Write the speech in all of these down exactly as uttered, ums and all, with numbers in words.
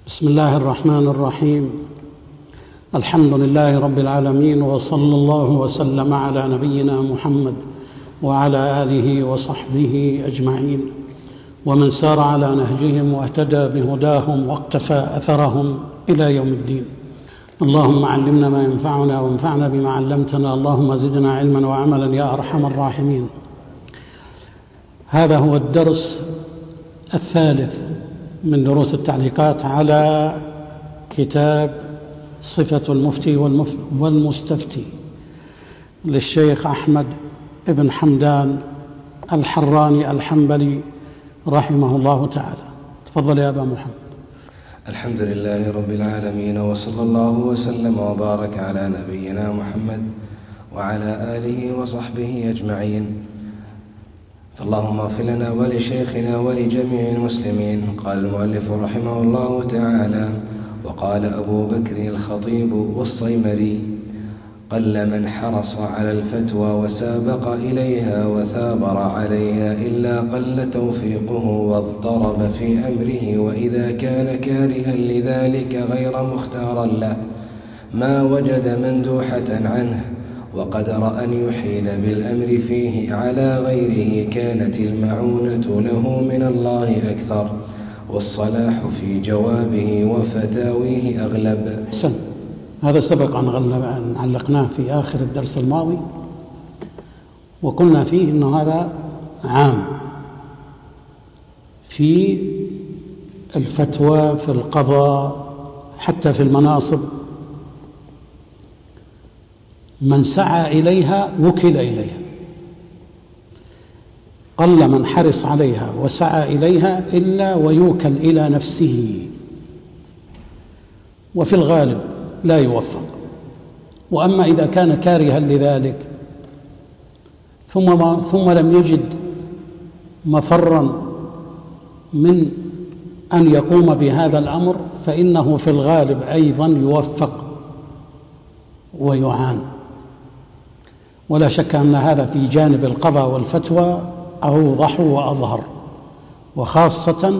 بسم الله الرحمن الرحيم. الحمد لله رب العالمين، وصلى الله وسلم على نبينا محمد وعلى آله وصحبه أجمعين، ومن سار على نهجهم واهتدى بهداهم واقتفى أثرهم إلى يوم الدين. اللهم علمنا ما ينفعنا وانفعنا بما علمتنا، اللهم زدنا علما وعملا يا أرحم الراحمين. هذا هو الدرس الثالث من دروس التعليقات على كتاب صفة المفتي والمستفتي للشيخ أحمد بن حمدان الحراني الحنبلي رحمه الله تعالى. تفضل يا أبا محمد. الحمد لله رب العالمين، وصلى الله وسلم وبارك على نبينا محمد وعلى آله وصحبه أجمعين. اللهم اغفر لنا ولشيخنا ولجميع المسلمين. قال المؤلف رحمه الله تعالى: وقال أبو بكر الخطيب والصيمري: قل من حرص على الفتوى وسابق إليها وثابر عليها إلا قل توفيقه واضطرب في أمره، وإذا كان كارها لذلك غير مختارا له ما وجد مندوحة عنه، وقدر أن يحيل بالأمر فيه على غيره كانت المعونة له من الله أكثر، والصلاح في جوابه وفتاويه أغلب. حسن. هذا سبق أن علقناه في آخر الدرس الماضي، وقلنا فيه أنه هذا عام في الفتوى، في القضاء، حتى في المناصب. من سعى إليها وكل إليها. قل من حرص عليها وسعى إليها إلا ويوكل إلى نفسه، وفي الغالب لا يوفق. وأما إذا كان كارها لذلك ثم, ثم لم يجد مفرا من أن يقوم بهذا الأمر، فإنه في الغالب أيضا يوفق ويعان. ولا شك أن هذا في جانب القضاء والفتوى أوضح وأظهر، وخاصة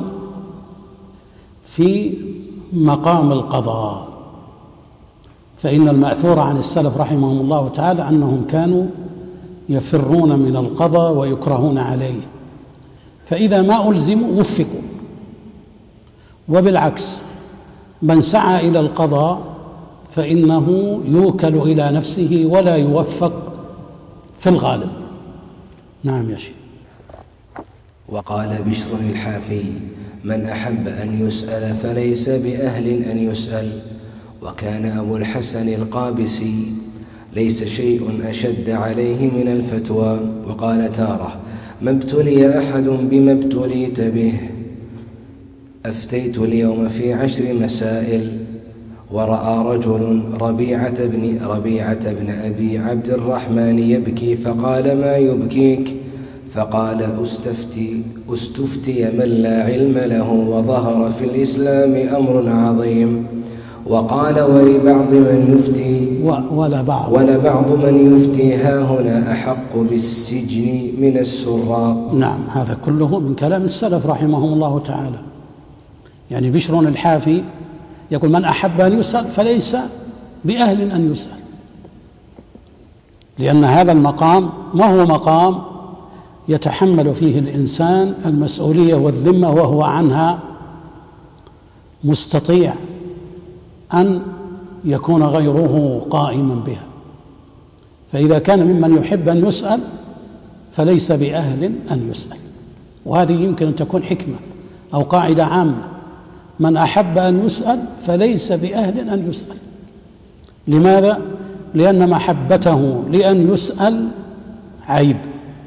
في مقام القضاء، فإن المأثور عن السلف رحمهم الله تعالى أنهم كانوا يفرون من القضاء ويكرهون عليه، فإذا ما ألزموا وفقوا. وبالعكس، من سعى إلى القضاء فإنه يوكل إلى نفسه ولا يوفق في الغالب. نعم يا شيخ. وقال بشر الحافي: من أحب أن يسأل فليس بأهل أن يسأل. وكان أبو الحسن القابسي: ليس شيء أشد عليه من الفتوى. وقال تارة: ما ابتلي أحد بما ابتليت به. أفتيت اليوم في عشر مسائل. ورأى رجل ربيعة بن, ربيعة بن أبي عبد الرحمن يبكي، فقال: ما يبكيك؟ فقال: أستفتي, أستفتي من لا علم له، وظهر في الإسلام أمر عظيم. وقال: ولبعض من يفتي ولبعض, ولبعض من يفتي ها هنا أحق بالسجن من السراء. نعم، هذا كله من كلام السلف رحمهم الله تعالى. يعني بشر الحافي يقول: من أحب أن يسأل فليس بأهل أن يسأل، لأن هذا المقام ما هو مقام يتحمل فيه الإنسان المسؤولية والذمة وهو عنها مستطيع أن يكون غيره قائما بها. فإذا كان ممن يحب أن يسأل فليس بأهل أن يسأل. وهذه يمكن أن تكون حكمة أو قاعدة عامة: من أحب أن يسأل فليس بأهل أن يسأل. لماذا؟ لأن محبته لأن يسأل عيب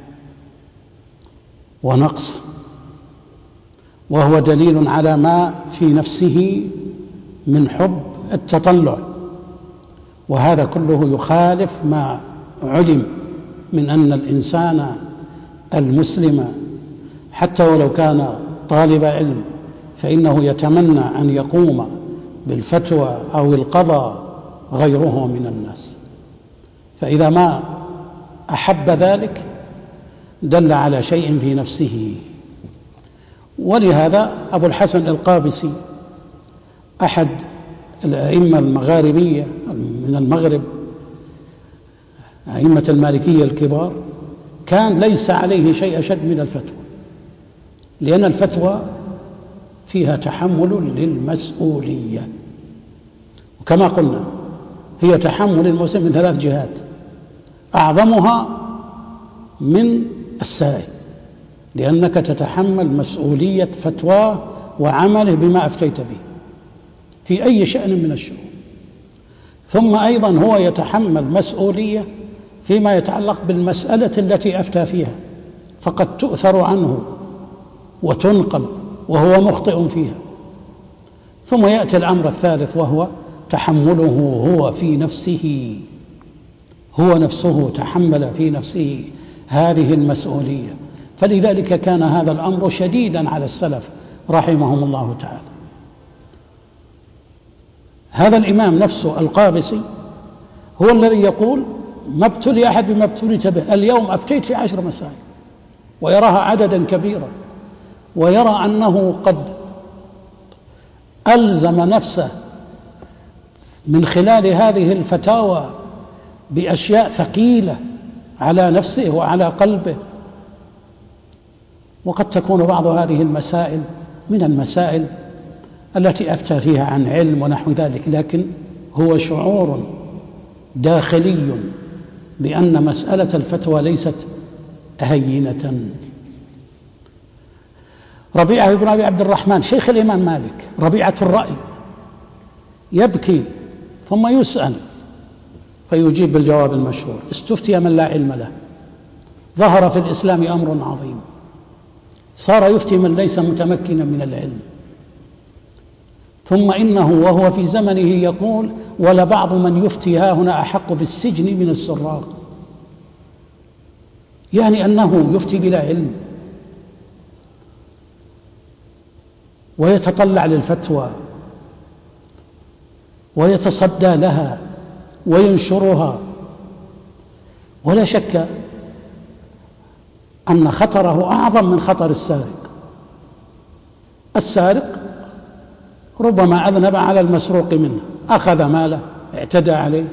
ونقص، وهو دليل على ما في نفسه من حب التطلع، وهذا كله يخالف ما علم من أن الإنسان المسلم حتى ولو كان طالب علم فإنه يتمنى أن يقوم بالفتوى أو القضاء غيره من الناس، فإذا ما أحب ذلك دل على شيء في نفسه. ولهذا أبو الحسن القابسي أحد الأئمة المغاربية من المغرب، أئمة المالكية الكبار، كان ليس عليه شيء أشد من الفتوى، لأن الفتوى فيها تحمل للمسؤولية، وكما قلنا هي تحمل المسلم من ثلاث جهات، أعظمها من السائل، لأنك تتحمل مسؤولية فتواه وعمله بما أفتيت به في أي شأن من الشؤون. ثم أيضا هو يتحمل مسؤولية فيما يتعلق بالمسألة التي أفتى فيها، فقد تؤثر عنه وتنقل وهو مخطئ فيها. ثم يأتي الأمر الثالث وهو تحمله هو في نفسه، هو نفسه تحمل في نفسه هذه المسؤولية. فلذلك كان هذا الأمر شديدا على السلف رحمهم الله تعالى. هذا الإمام نفسه القابسي هو الذي يقول: ما ابتلي أحد بما ابتليت به، اليوم أفتيت في عشر مسائل، ويراها عددا كبيرا، ويرى أنه قد ألزم نفسه من خلال هذه الفتاوى بأشياء ثقيلة على نفسه وعلى قلبه. وقد تكون بعض هذه المسائل من المسائل التي أفتى فيها عن علم ونحو ذلك، لكن هو شعور داخلي بأن مسألة الفتوى ليست هينة. ربيعة بن أبي عبد الرحمن شيخ الإمام مالك، ربيعة الرأي، يبكي ثم يسأل فيجيب بالجواب المشهور: استفتي من لا علم له. ظهر في الإسلام أمر عظيم، صار يفتي من ليس متمكنا من العلم. ثم إنه وهو في زمنه يقول: ولبعض من يفتي ها هنا أحق بالسجن من السراق، يعني أنه يفتي بلا علم ويتطلع للفتوى ويتصدى لها وينشرها. ولا شك أن خطره أعظم من خطر السارق. السارق ربما أذنب على المسروق منه، أخذ ماله، اعتدى عليه،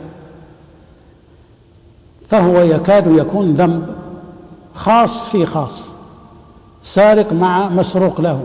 فهو يكاد يكون ذنب خاص في خاص، سارق مع مسروق له.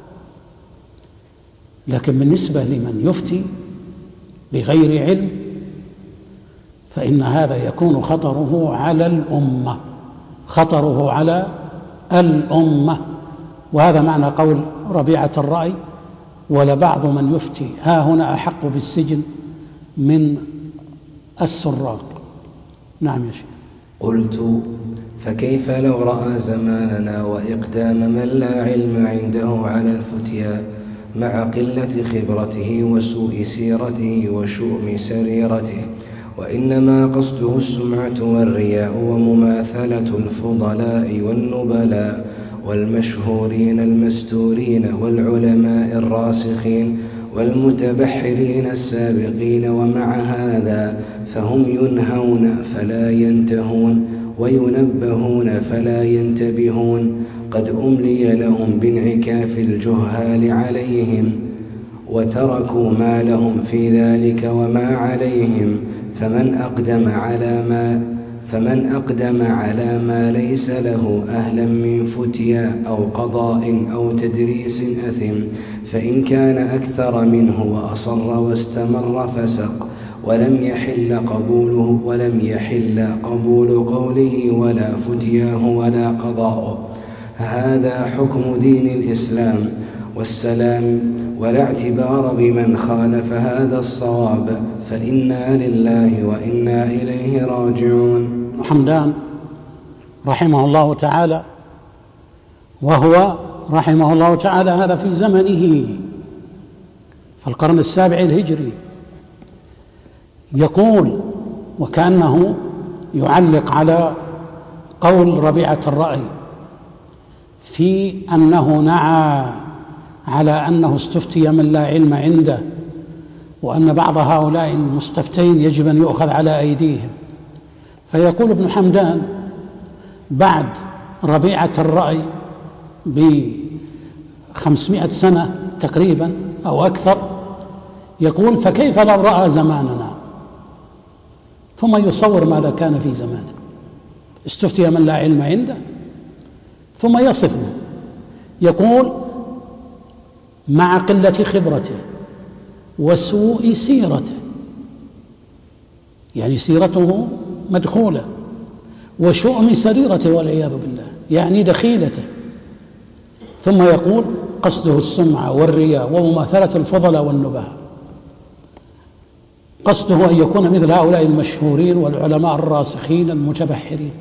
لكن بالنسبة لمن يفتي بغير علم فإن هذا يكون خطره على الأمة، خطره على الأمة. وهذا معنى قول ربيعة الرأي: ولبعض من يفتي ها هنا أحق بالسجن من السراق. نعم يا شيخ. قلت: فكيف لو رأى زماننا وإقدام من لا علم عنده على الفتيا مع قلة خبرته وسوء سيرته وشؤم سريرته، وإنما قصده السمعة والرياء ومماثلة الفضلاء والنبلاء والمشهورين المستورين والعلماء الراسخين والمتبحرين السابقين، ومع هذا فهم ينهون فلا ينتهون وينبهون فلا ينتبهون، قد أملي لهم بانعكاف الجهال عليهم وتركوا ما لهم في ذلك وما عليهم، فمن أقدم على ما فمن أقدم على ما ليس له أهلا من فتيا أو قضاء أو تدريس أثم، فإن كان أكثر منه وأصر واستمر فسق، ولم يحل قبوله ولم يحل قبول قوله ولا فتياه ولا قضاؤه. هذا حكم دين الإسلام والسلام، ولا اعتبار بمن خالف هذا الصواب، فإنا لله وإنا إليه راجعون. حمدان رحمه الله تعالى، وهو رحمه الله تعالى هذا في زمنه في القرن السابع الهجري، يقول وكأنه يعلق على قول ربيعة الرأي في أنه نعى على أنه استفتي من لا علم عنده، وأن بعض هؤلاء المستفتين يجب أن يؤخذ على أيديهم. فيقول ابن حمدان بعد ربيعة الرأي بخمسمائة سنة تقريبا أو أكثر، يقول فكيف لو رأى زماننا، ثم يصور ماذا كان في زمانه. استفتي من لا علم عنده، ثم يصفه يقول مع قلة خبرته وسوء سيرته، يعني سيرته مدخولة، وشؤم سريرته والعياذ بالله، يعني دخيلته. ثم يقول قصده السمعة والرياء ومماثلة الفضلاء والنبهاء، قصده أن يكون مثل هؤلاء المشهورين والعلماء الراسخين المتبحرين.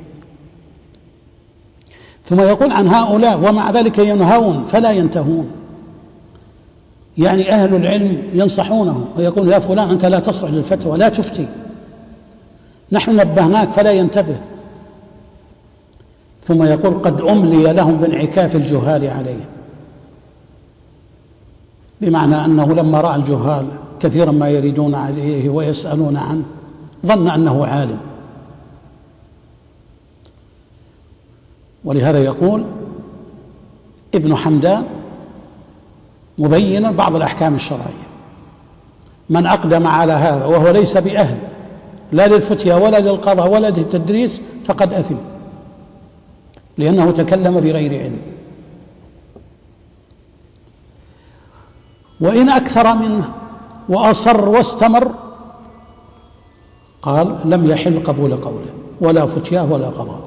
ثم يقول عن هؤلاء ومع ذلك ينهون فلا ينتهون، يعني أهل العلم ينصحونه ويقول يا فلان أنت لا تصلح للفتوى، لا تفتي، نحن نبهناك فلا ينتبه. ثم يقول قد أملي لهم بانعكاف الجهال عليهم، بمعنى أنه لما رأى الجهال كثيرا ما يريدون عليه ويسألون عنه ظن أنه عالم. ولهذا يقول ابن حمدان مبينا بعض الأحكام الشرعية: من أقدم على هذا وهو ليس بأهل لا للفتيا ولا للقضاء ولا للتدريس فقد أثم، لأنه تكلم بغير علم. وإن أكثر منه وأصر واستمر قال لم يحل قبول قوله ولا فتياه ولا قضاء.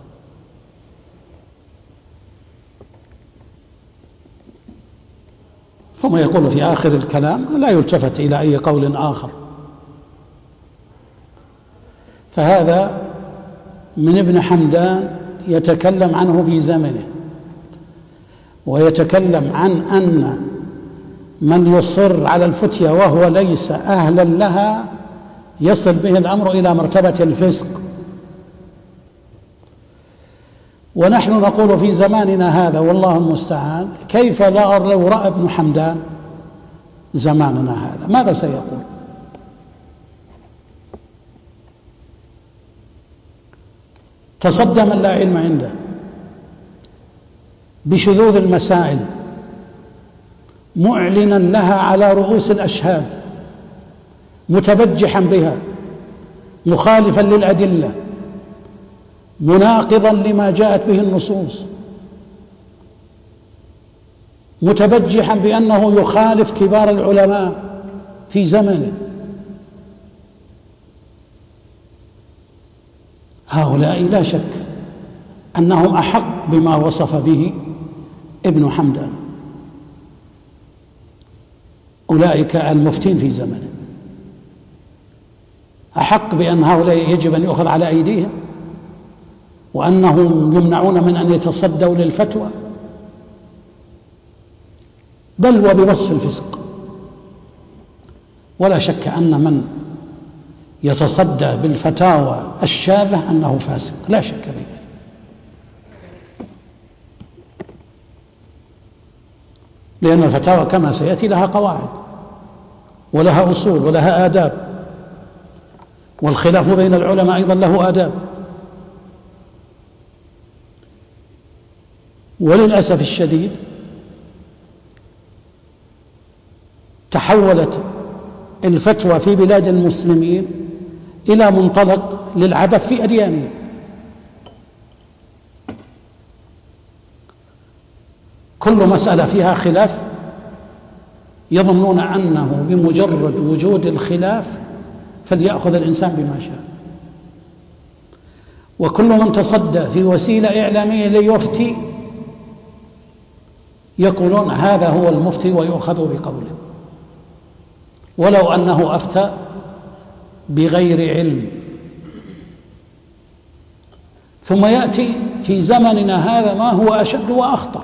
ثم يقول في آخر الكلام لا يلتفت إلى أي قول آخر. فهذا من ابن حمدان يتكلم عنه في زمنه، ويتكلم عن أن من يصر على الفتية وهو ليس أهلا لها يصل به الأمر إلى مرتبة الفسق. ونحن نقول في زماننا هذا والله المستعان كيف لا لو رأى ابن حمدان زماننا هذا ماذا سيقول؟ تصدى من لا علم عنده بشذوذ المسائل معلنا لها على رؤوس الأشهاد، متبجحا بها، مخالفا للأدلة، مناقضا لما جاءت به النصوص، متبجحا بأنه يخالف كبار العلماء في زمنه. هؤلاء لا شك أنهم أحق بما وصف به ابن حمدان، أولئك المفتين في زمنه أحق بأن هؤلاء يجب أن يؤخذ على أيديهم، وأنهم يمنعون من أن يتصدوا للفتوى، بل وبوصف الفسق. ولا شك أن من يتصدى بالفتاوى الشاذة أنه فاسق، لا شك في ذلك. لأن الفتاوى كما سيأتي لها قواعد ولها أصول ولها آداب، والخلاف بين العلماء أيضا له آداب. وللأسف الشديد تحولت الفتوى في بلاد المسلمين إلى منطلق للعبث في أديانهم. كل مسألة فيها خلاف يظنون أنه بمجرد وجود الخلاف فليأخذ الإنسان بما شاء، وكل من تصدى في وسيلة إعلامية ليفتي يقولون هذا هو المفتي ويؤخذ بقوله، ولو أنه أفتى بغير علم. ثم يأتي في زمننا هذا ما هو أشد وأخطر،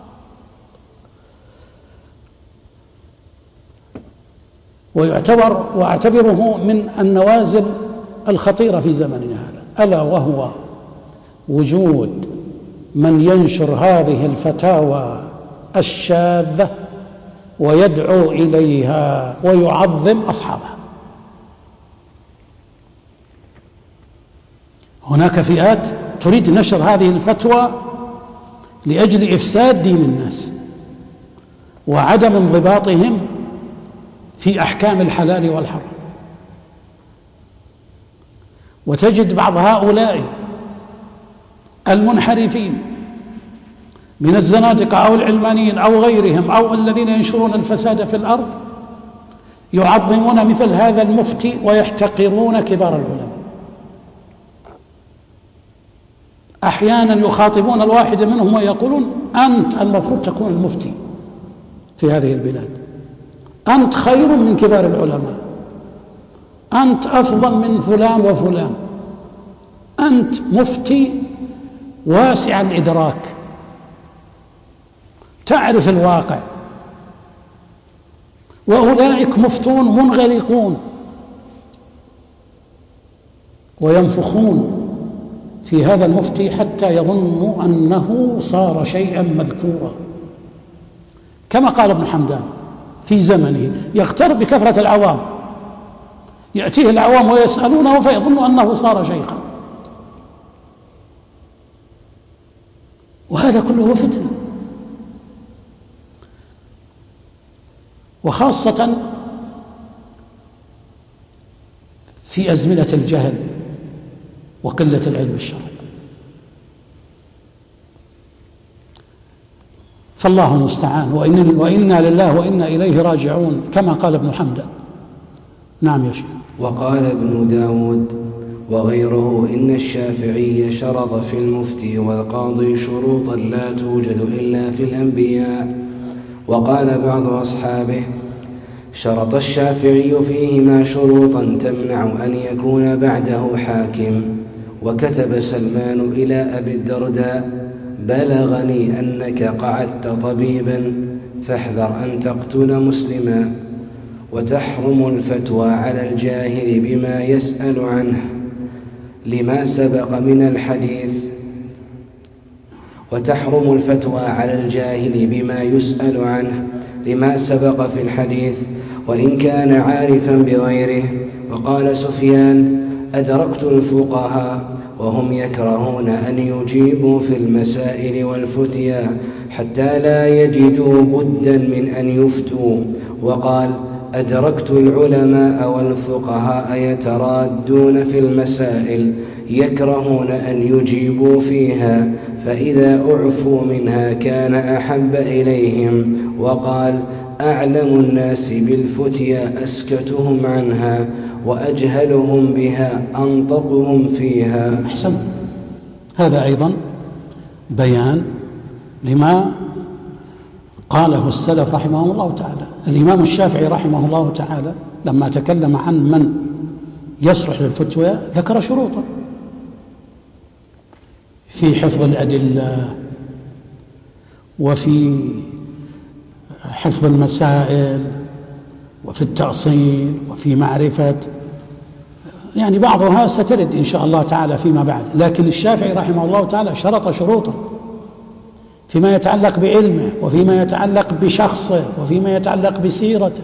ويعتبر واعتبره من النوازل الخطيرة في زمننا هذا، ألا وهو وجود من ينشر هذه الفتاوى الشاذة ويدعو إليها ويعظم أصحابها. هناك فئات تريد نشر هذه الفتوى لأجل إفساد دين الناس وعدم انضباطهم في أحكام الحلال والحرام. وتجد بعض هؤلاء المنحرفين من الزنادقة أو العلمانيين أو غيرهم أو الذين ينشرون الفساد في الأرض يعظمون مثل هذا المفتي ويحتقرون كبار العلماء. أحيانا يخاطبون الواحد منهم ويقولون: أنت المفروض تكون المفتي في هذه البلاد، أنت خير من كبار العلماء، أنت أفضل من فلان وفلان، أنت مفتي واسع الإدراك، تعرف الواقع. وأولئك مفتون منغلقون وينفخون في هذا المفتي حتى يظنوا أنه صار شيئا مذكورا، كما قال ابن حمدان في زمنه: يغتر بكثرة العوام، يأتيه العوام ويسألونه فيظن أنه صار شيخا. وهذا كله فتنة، وخاصة في أزمنة الجهل وقلة العلم الشرعي. فالله المستعان، وإنا لله وإنا إليه راجعون كما قال ابن حمدان. نعم يا شيخ. وقال ابن داود وغيره إن الشافعي شرط في المفتي والقاضي شروطا لا توجد إلا في الأنبياء. وقال بعض أصحابه: شرط الشافعي فيهما شروطا تمنع أن يكون بعده حاكم. وكتب سلمان إلى أبي الدرداء: بلغني أنك قعدت طبيبا فاحذر أن تقتل مسلما. وتحرم الفتوى على الجاهل بما يسأل عنه لما سبق من الحديث وتحرم الفتوى على الجاهل بما يسأل عنه لما سبق في الحديث وإن كان عارفا بغيره. وقال سفيان: أدركت الفقهاء وهم يكرهون أن يجيبوا في المسائل والفتيا حتى لا يجدوا بدا من أن يفتوا. وقال: أدركت العلماء والفقهاء يترادون في المسائل يكرهون أن يجيبوا فيها، فإذا أعفوا منها كان أحب إليهم. وقال: أعلم الناس بالفتيا أسكتهم عنها وأجهلهم بها أنطقهم فيها. أحسن. هذا أيضا بيان لما قاله السلف رحمه الله تعالى. الإمام الشافعي رحمه الله تعالى لما تكلم عن من يصلح للفتوى ذكر شروطا في حفظ الأدلة وفي حفظ المسائل وفي التأصيل وفي معرفة، يعني بعضها سترد إن شاء الله تعالى فيما بعد. لكن الشافعي رحمه الله تعالى شرط شروطا فيما يتعلق بعلمه وفيما يتعلق بشخصه وفيما يتعلق بسيرته.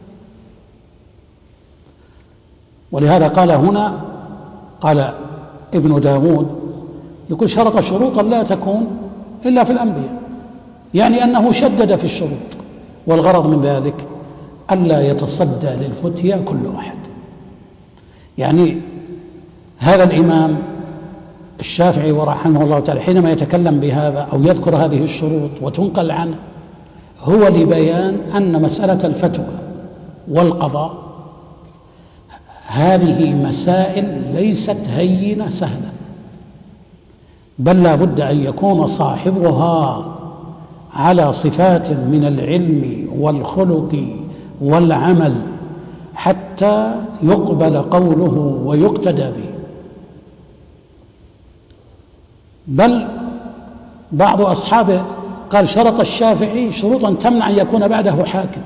ولهذا قال هنا، قال ابن داود يقول: شرط شروطا لا تكون إلا في الأنبياء، يعني أنه شدد في الشروط. والغرض من ذلك ألا يتصدى للفتيا كل واحد. يعني هذا الإمام الشافعي ورحمه الله تعالى حينما يتكلم بهذا أو يذكر هذه الشروط وتنقل عنه هو لبيان أن مسألة الفتوى والقضاء هذه مسائل ليست هينة سهلة، بل لا بد أن يكون صاحبها على صفات من العلم والخلق والعمل حتى يقبل قوله ويقتدى به. بل بعض أصحابه قال: شرط الشافعي شروطا تمنع أن يكون بعده حاكم،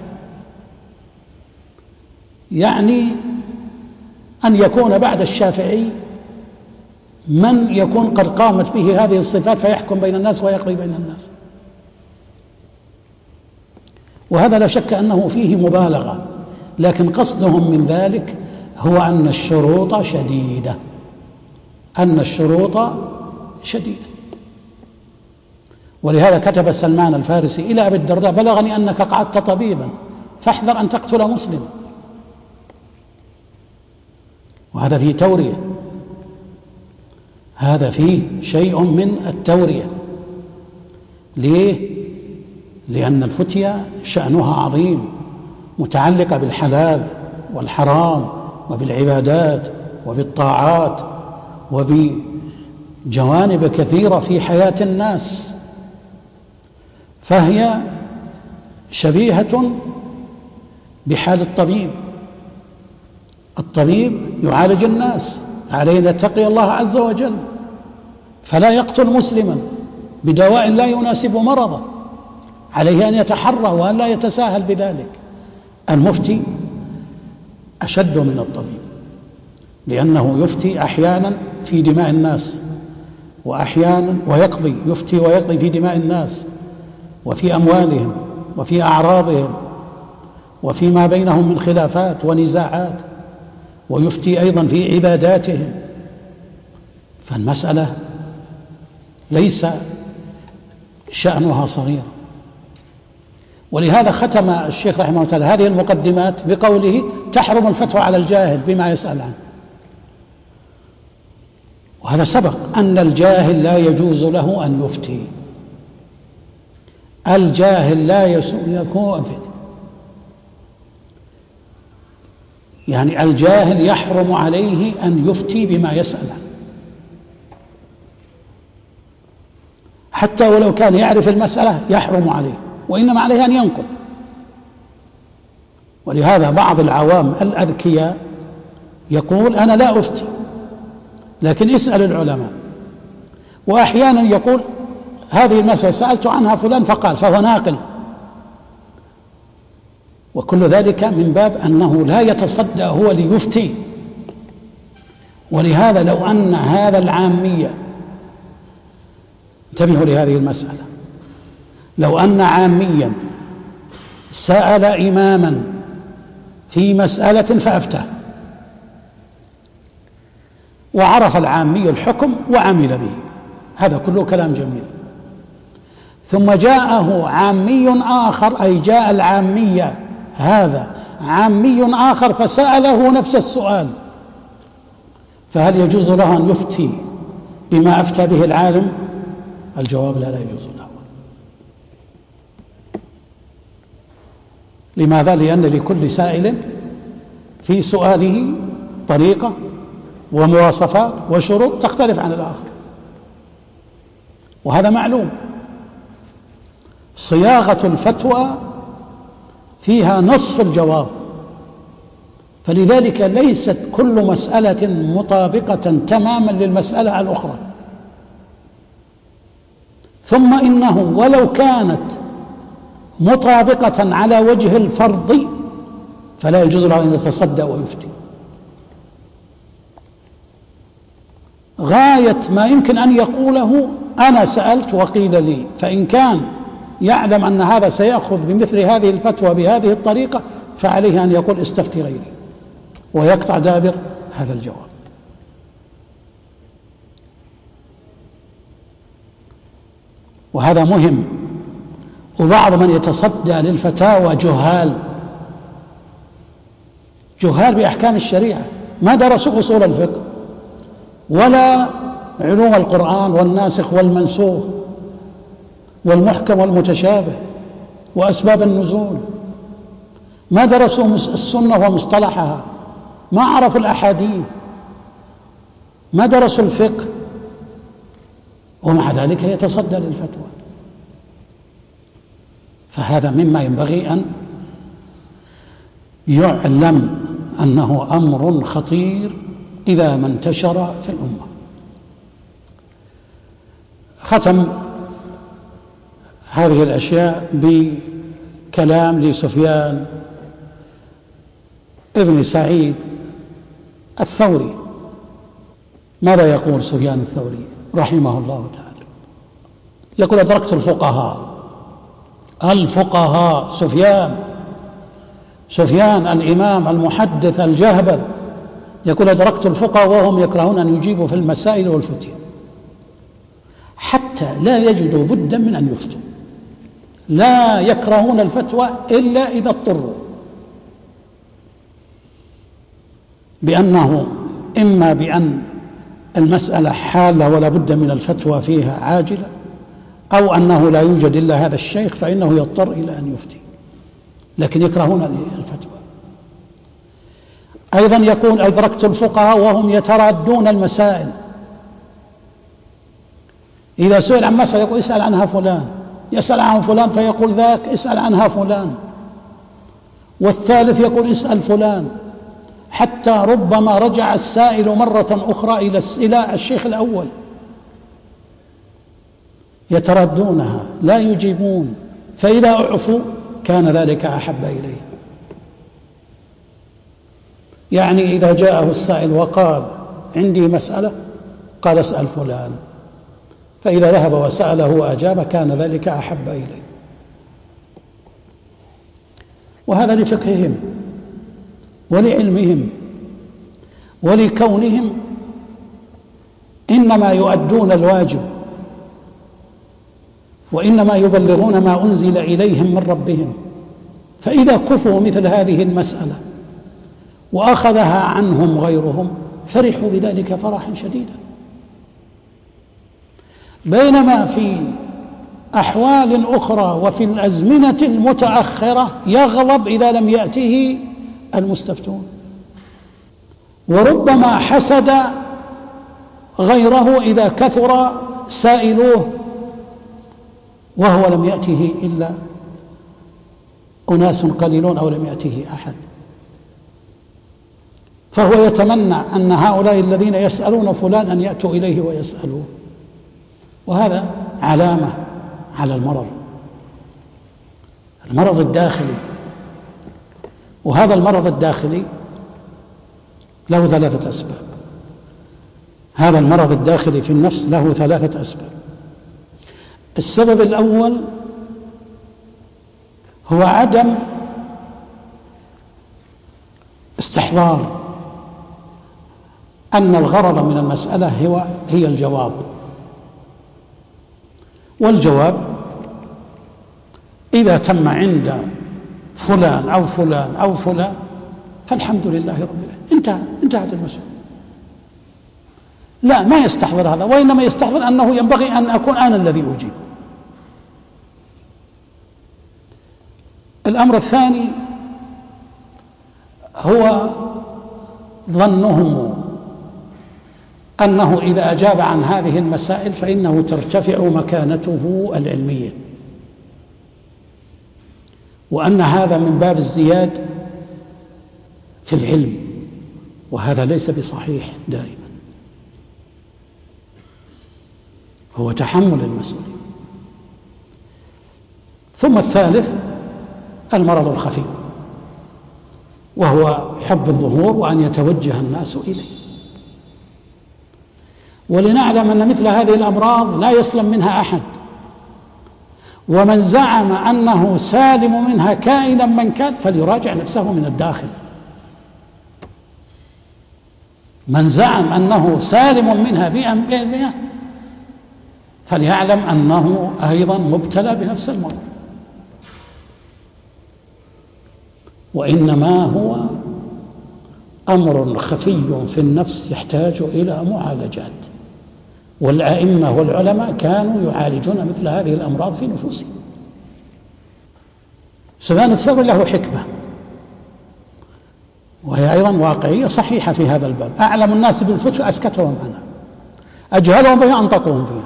يعني أن يكون بعد الشافعي من يكون قد قامت به هذه الصفات فيحكم بين الناس ويقضي بين الناس. وهذا لا شك أنه فيه مبالغة، لكن قصدهم من ذلك هو أن الشروط شديدة، أن الشروط شديدة. ولهذا كتب سلمان الفارسي إلى أبي الدرداء: بلغني أنك قعدت طبيبا فاحذر أن تقتل مسلم. وهذا فيه تورية، هذا فيه شيء من التورية. ليه؟ لأن الفتية شأنها عظيم، متعلقة بالحلال والحرام وبالعبادات وبالطاعات وبجوانب كثيرة في حياة الناس، فهي شبيهة بحال الطبيب. الطبيب يعالج الناس، عليه أن يتقي الله عز وجل، فلا يقتل مسلما بدواء لا يناسب مرضه، عليه أن يتحرى وأن لا يتساهل بذلك. المفتي أشد من الطبيب، لأنه يفتي أحيانا في دماء الناس، وأحيانا ويقضي يفتي ويقضي في دماء الناس وفي أموالهم وفي أعراضهم وفيما بينهم من خلافات ونزاعات، ويفتي أيضا في عباداتهم. فالمسألة ليس شأنها صغير. ولهذا ختم الشيخ رحمه الله تعالى هذه المقدمات بقوله: تحرم الفتوى على الجاهل بما يسأل عنه. وهذا سبق أن الجاهل لا يجوز له أن يفتي. الجاهل لا يكون يعني الجاهل يحرم عليه أن يفتي بما يسأل عنه، حتى ولو كان يعرف المسألة يحرم عليه، وإنما عليه أن ينقل. ولهذا بعض العوام الأذكياء يقول: أنا لا أفتي لكن اسأل العلماء. وأحيانا يقول: هذه المسألة سألت عنها فلان فقال، فهو ناقل. وكل ذلك من باب أنه لا يتصدى هو ليفتي. ولهذا لو أن هذا العامية، انتبهوا لهذه المسألة، لو أن عاميا سأل إماما في مسألة فأفتاه، وعرف العامي الحكم وعمل به، هذا كله كلام جميل. ثم جاءه عامي آخر، أي جاء العامية هذا عامي آخر فسأله نفس السؤال، فهل يجوز له أن يفتي بما أفتى به العالم؟ الجواب: لا، لا يجوز له. لماذا؟ لأن لكل سائل في سؤاله طريقة ومواصفات وشروط تختلف عن الآخر، وهذا معلوم. صياغة الفتوى فيها نصف الجواب، فلذلك ليست كل مسألة مطابقة تماما للمسألة الأخرى. ثم إنه ولو كانت مطابقة على وجه الفرض فلا يجوز له أن يتصدى ويفتي. غاية ما يمكن أن يقوله: أنا سألت وقيل لي. فإن كان يعلم أن هذا سيأخذ بمثل هذه الفتوى بهذه الطريقة فعليه أن يقول: استفتي غيري، ويقطع دابر هذا الجواب. وهذا مهم. وبعض من يتصدى للفتاوى جهال جهال بأحكام الشريعة، ما درسوا أصول الفقه ولا علوم القرآن والناسخ والمنسوخ والمحكم والمتشابه وأسباب النزول، ما درسوا السنة ومصطلحها، ما عرفوا الأحاديث، ما درسوا الفقه، ومع ذلك يتصدى للفتوى. فهذا مما ينبغي أن يعلم أنه أمر خطير إذا ما انتشر في الأمة. ختم هذه الأشياء بكلام لسفيان ابن سعيد الثوري. ماذا يقول سفيان الثوري رحمه الله تعالى؟ يقول: أدركت الفقهاء الفقهاء سفيان سفيان الإمام المحدث الجهبذ يقول: أدركت الفقهاء وهم يكرهون أن يجيبوا في المسائل والفتيا حتى لا يجدوا بدا من أن يفتوا، لا يكرهون الفتوى إلا إذا اضطروا، بأنه إما بأن المسألة حالة ولا بد من الفتوى فيها عاجلة، أو أنه لا يوجد إلا هذا الشيخ فإنه يضطر إلى أن يفتي، لكن يكرهون الفتوى. أيضا يكون أدركت الفقهاء وهم يترادون المسائل، إذا سئل عن مسألة يقول اسأل عنها فلان، يسأل عن فلان فيقول ذاك اسأل عنها فلان، والثالث يقول اسأل فلان، حتى ربما رجع السائل مرة أخرى إلى الشيخ الأول، يتردونها لا يجيبون، فإذا أعفوا كان ذلك أحب إليه. يعني إذا جاءه السائل وقال عندي مسألة قال اسأل فلان، فإذا ذهب وسأله وأجاب كان ذلك أحب إليه. وهذا لفقههم ولعلمهم ولكونهم إنما يؤدون الواجب وإنما يبلغون ما أنزل إليهم من ربهم، فإذا كفوا مثل هذه المسألة وأخذها عنهم غيرهم فرحوا بذلك فرحا شديدا. بينما في أحوال أخرى وفي الأزمنة المتأخرة يغضب إذا لم يأته المستفتون، وربما حسد غيره إذا كثر سائلوه وهو لم يأته إلا أناس قليلون أو لم يأته أحد، فهو يتمنى أن هؤلاء الذين يسألون فلان أن يأتوا إليه ويسألوه، وهذا علامة على المرض المرض الداخلي. وهذا المرض الداخلي له ثلاثة أسباب. هذا المرض الداخلي في النفس له ثلاثة أسباب. السبب الأول هو عدم استحضار أن الغرض من المسألة هو هي الجواب، والجواب إذا تم عند فلان أو فلان أو فلان فالحمد لله رب العالمين، انتهت انتهت المسألة. لا، ما يستحضر هذا، وإنما يستحضر أنه ينبغي أن أكون أنا الذي أجيب. الأمر الثاني هو ظنهم أنه إذا أجاب عن هذه المسائل فإنه ترتفع مكانته العلمية، وأن هذا من باب ازدياد في العلم، وهذا ليس بصحيح دائما، هو تحمل المسؤولية. ثم الثالث المرض الخفي، وهو حب الظهور وأن يتوجه الناس إليه. ولنعلم أن مثل هذه الأمراض لا يسلم منها أحد، ومن زعم أنه سالم منها كائنا من كان فليراجع نفسه من الداخل. من زعم أنه سالم منها بأمئة فليعلم أنه أيضا مبتلى بنفس المرض، وإنما هو أمر خفي في النفس يحتاج إلى معالجات، والأئمة والعلماء كانوا يعالجون مثل هذه الأمراض في نفوسهم. سفيان الثوري له حكمة، وهي أيضا واقعية صحيحة في هذا الباب. أعلم الناس بالفتوى أسكتهم عنها، أجهلهم بها أنطقهم فيها.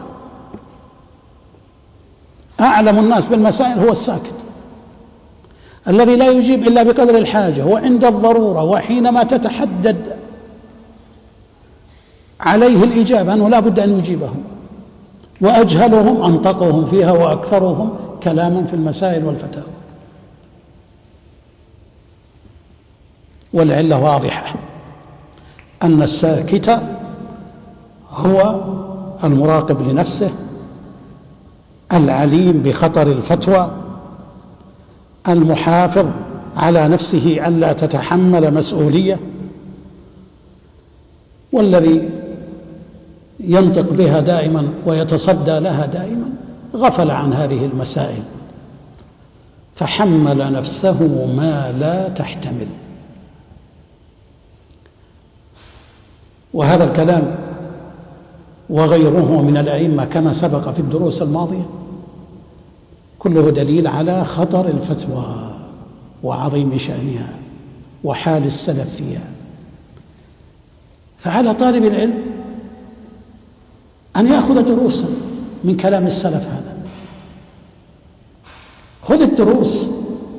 أعلم الناس بالمسائل هو الساكت الذي لا يجيب إلا بقدر الحاجة وعند الضرورة، وحينما تتحدد عليه الإجابة أنه لا بد أن يجيبهم. وأجهلهم أنطقهم فيها وأكثرهم كلاما في المسائل والفتاوى. والعلة واضحة، أن الساكت هو المراقب لنفسه، العليم بخطر الفتوى، المحافظ على نفسه ألا تتحمل مسؤولية، والذي ينطق بها دائما ويتصدى لها دائما غفل عن هذه المسائل فحمل نفسه ما لا تحتمل. وهذا الكلام وغيره من الأئمة كما سبق في الدروس الماضية كله دليل على خطر الفتوى وعظيم شأنها وحال السلف فيها. فعلى طالب العلم أن يأخذ دروسا من كلام السلف هذا، خذ الدروس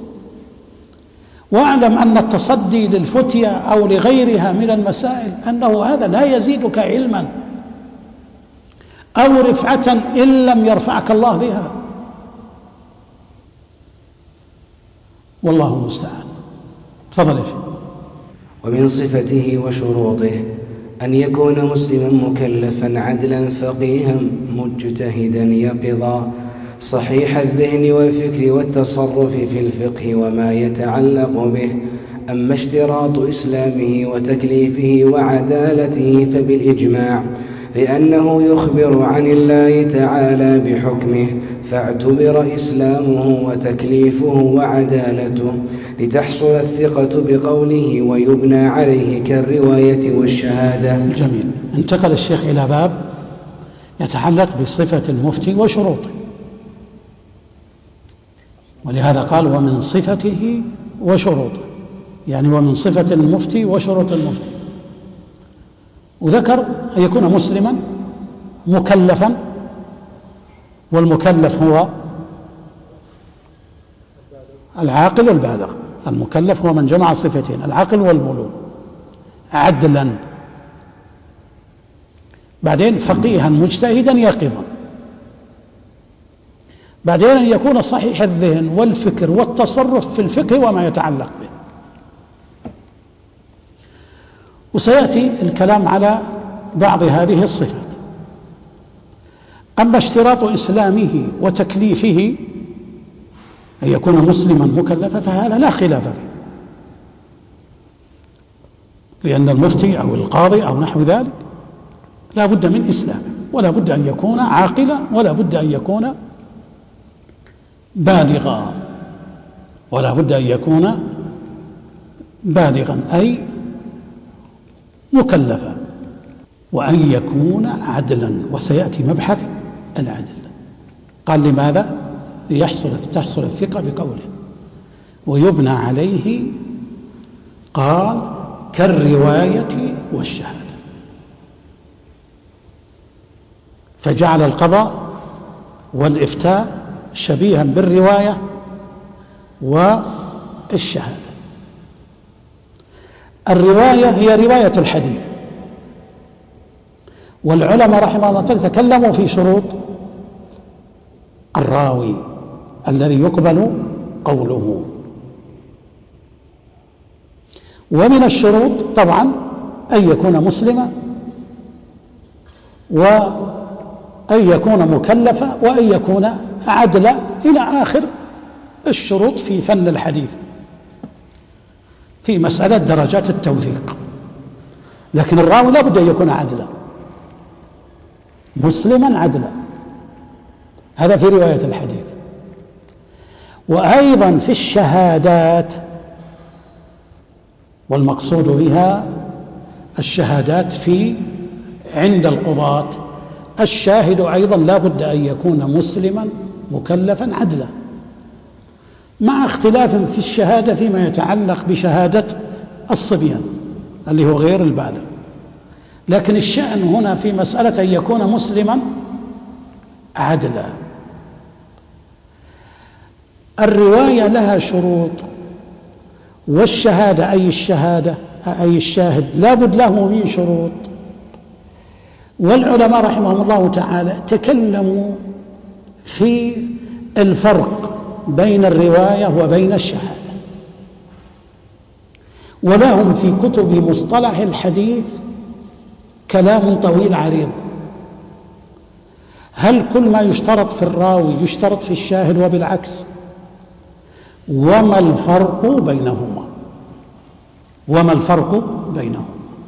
واعلم أن التصدي للفتية أو لغيرها من المسائل أنه هذا لا يزيدك علما أو رفعة إن لم يرفعك الله بها، والله المستعان. تفضل يا شيخ. ومن صفته وشروطه أن يكون مسلما مكلفا عدلا فقيها مجتهدا يقظا صحيح الذهن والفكر والتصرف في الفقه وما يتعلق به. أما اشتراط إسلامه وتكليفه وعدالته فبالإجماع، لأنه يخبر عن الله تعالى بحكمه، فاعتبر إسلامه وتكليفه وعدالته لتحصل الثقة بقوله ويبنى عليه كالرواية والشهادة. جميل. انتقل الشيخ إلى باب يتعلق بصفة المفتي وشروطه، ولهذا قال ومن صفته وشروطه، يعني ومن صفة المفتي وشروط المفتي، وذكر أن يكون مسلما مكلفا، والمكلف هو العاقل والبالغ. المكلف هو من جمع صفتين، العقل والبلوغ. عدلا، بعدين فقيها مجتهدا يقظا، بعدين أن يكون صحيح الذهن والفكر والتصرف في الفقه وما يتعلق به. وسيأتي الكلام على بعض هذه الصفات. أما اشتراط إسلامه وتكليفه أن يكون مسلما مكلفا فهذا لا خلاف فيه، لأن المفتي أو القاضي أو نحو ذلك لا بد من إسلامه، ولا بد أن يكون عاقلا، ولا بد أن يكون بالغا، ولا بد أن يكون بالغا أي مكلفا، وأن يكون عدلا. وسيأتي مبحث العدل. قال لماذا؟ ليحصل تحصل الثقة بقوله ويبنى عليه، قال كالرواية والشهادة، فجعل القضاء والإفتاء شبيها بالرواية والشهادة. الرواية هي رواية الحديث، والعلماء رحمه الله تعالى تكلموا في شروط الراوي الذي يقبل قوله. ومن الشروط طبعا أن يكون مسلما، وأن يكون مكلفا، وأن يكون عدلا، إلى آخر الشروط في فن الحديث في مسألة درجات التوثيق. لكن الراوي لا بد أن يكون عدلا، مسلما عدلا، هذا في رواية الحديث. وأيضا في الشهادات، والمقصود بها الشهادات في عند القضاة، الشاهد أيضا لا بد أن يكون مسلما مكلفا عدلا، مع اختلاف في الشهادة فيما يتعلق بشهادة الصبيان اللي هو غير البالغ. لكن الشأن هنا في مسألة أن يكون مسلما عدلا. الرواية لها شروط، والشهادة أي الشهادة أي الشاهد لا بد له من شروط. والعلماء رحمهم الله تعالى تكلموا في الفرق بين الرواية وبين الشهادة، ولهم في كتب مصطلح الحديث كلام طويل عريض. هل كل ما يشترط في الراوي يشترط في الشاهد وبالعكس؟ وما الفرق بينهما وما الفرق بينهما